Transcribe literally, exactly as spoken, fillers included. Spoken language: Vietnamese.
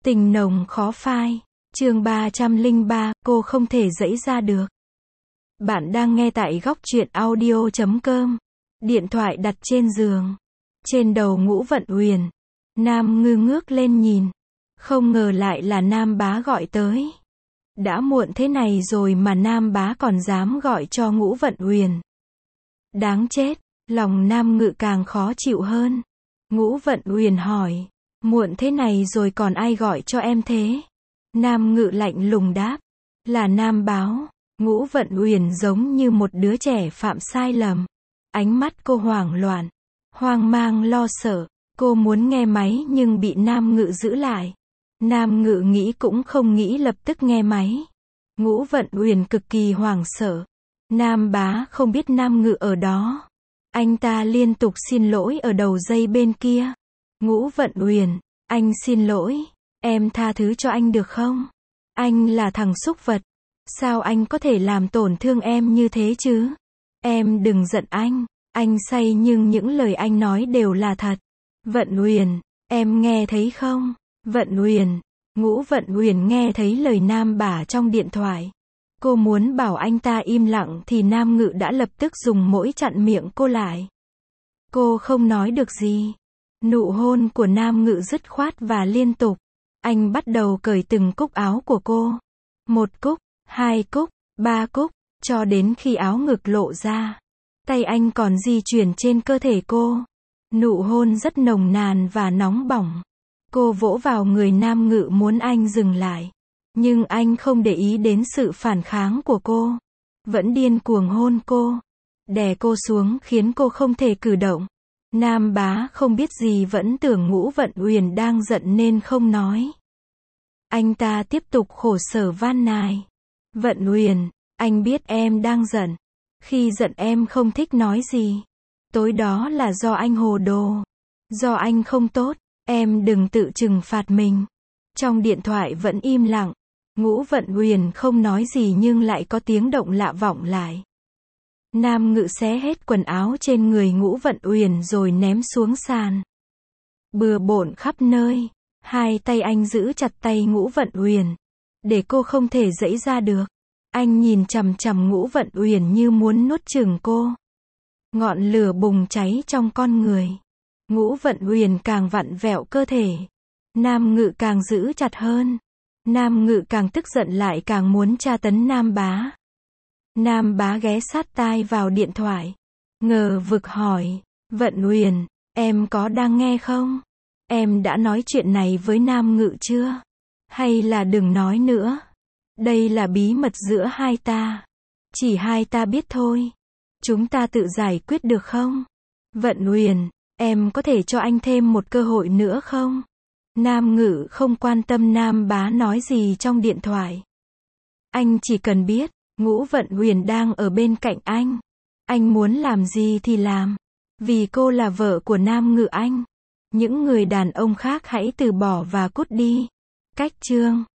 Tình nồng khó phai. Chương ba trăm lẻ ba, cô không thể giãy ra được. Bạn đang nghe tại góc truyện audio chấm com. Điện thoại đặt trên giường. Trên đầu Ngũ Vận Uyển. Nam Ngư ngước lên nhìn. Không ngờ lại là Nam Bá gọi tới. Đã muộn thế này rồi mà Nam Bá còn dám gọi cho Ngũ Vận Uyển. Đáng chết, lòng Nam Ngự càng khó chịu hơn. Ngũ Vận Uyển hỏi, muộn thế này rồi còn ai gọi cho em thế? Nam Ngự lạnh lùng đáp, là Nam Báo. Ngũ Vận Uyển giống như một đứa trẻ phạm sai lầm. Ánh mắt cô hoảng loạn, hoang mang lo sợ. Cô muốn nghe máy nhưng bị Nam Ngự giữ lại. Nam Ngự nghĩ cũng không nghĩ lập tức nghe máy. Ngũ Vận Uyển cực kỳ hoảng sợ. Nam Bá không biết Nam Ngự ở đó. Anh ta liên tục xin lỗi ở đầu dây bên kia. Ngũ Vận Uyển, anh xin lỗi. Em tha thứ cho anh được không? Anh là thằng súc vật. Sao anh có thể làm tổn thương em như thế chứ? Em đừng giận anh. Anh say nhưng những lời anh nói đều là thật. Vận Uyển, em nghe thấy không? Vận Uyển. Ngũ Vận Uyển nghe thấy lời Nam Bá trong điện thoại. Cô muốn bảo anh ta im lặng thì Nam Ngự đã lập tức dùng mũi chặn miệng cô lại. Cô không nói được gì. Nụ hôn của Nam Ngự dứt khoát và liên tục. Anh bắt đầu cởi từng cúc áo của cô. Một cúc, hai cúc, ba cúc, cho đến khi áo ngực lộ ra. Tay anh còn di chuyển trên cơ thể cô. Nụ hôn rất nồng nàn và nóng bỏng. Cô vỗ vào người Nam Ngự muốn anh dừng lại. Nhưng anh không để ý đến sự phản kháng của cô. Vẫn điên cuồng hôn cô. Đè cô xuống khiến cô không thể cử động. Nam Bá không biết gì vẫn tưởng Ngũ Vận Uyển đang giận nên không nói. Anh ta tiếp tục khổ sở van nài. Vận Uyển, anh biết em đang giận. Khi giận em không thích nói gì. Tối đó là do anh hồ đồ. Do anh không tốt. Em đừng tự trừng phạt mình. Trong điện thoại vẫn im lặng. Ngũ Vận Uyển không nói gì nhưng lại có tiếng động lạ vọng lại. Nam Ngự xé hết quần áo trên người Ngũ Vận Uyển rồi ném xuống sàn. Bừa bộn khắp nơi. Hai tay anh giữ chặt tay Ngũ Vận Uyển. Để cô không thể giãy ra được. Anh nhìn chằm chằm Ngũ Vận Uyển như muốn nuốt chửng cô. Ngọn lửa bùng cháy trong con người. Ngũ Vận Uyển càng vặn vẹo cơ thể. Nam Ngự càng giữ chặt hơn. Nam Ngự càng tức giận lại càng muốn tra tấn Nam Bá. Nam Bá ghé sát tai vào điện thoại. Ngờ vực hỏi, Vận Uyển, em có đang nghe không? Em đã nói chuyện này với Nam Ngự chưa? Hay là đừng nói nữa? Đây là bí mật giữa hai ta. Chỉ hai ta biết thôi. Chúng ta tự giải quyết được không? Vận Uyển, em có thể cho anh thêm một cơ hội nữa không? Nam Ngự không quan tâm Nam Bá nói gì trong điện thoại. Anh chỉ cần biết, Ngũ Vận Uyển đang ở bên cạnh anh. Anh muốn làm gì thì làm. Vì cô là vợ của Nam Ngự anh. Những người đàn ông khác hãy từ bỏ và cút đi. Cách chương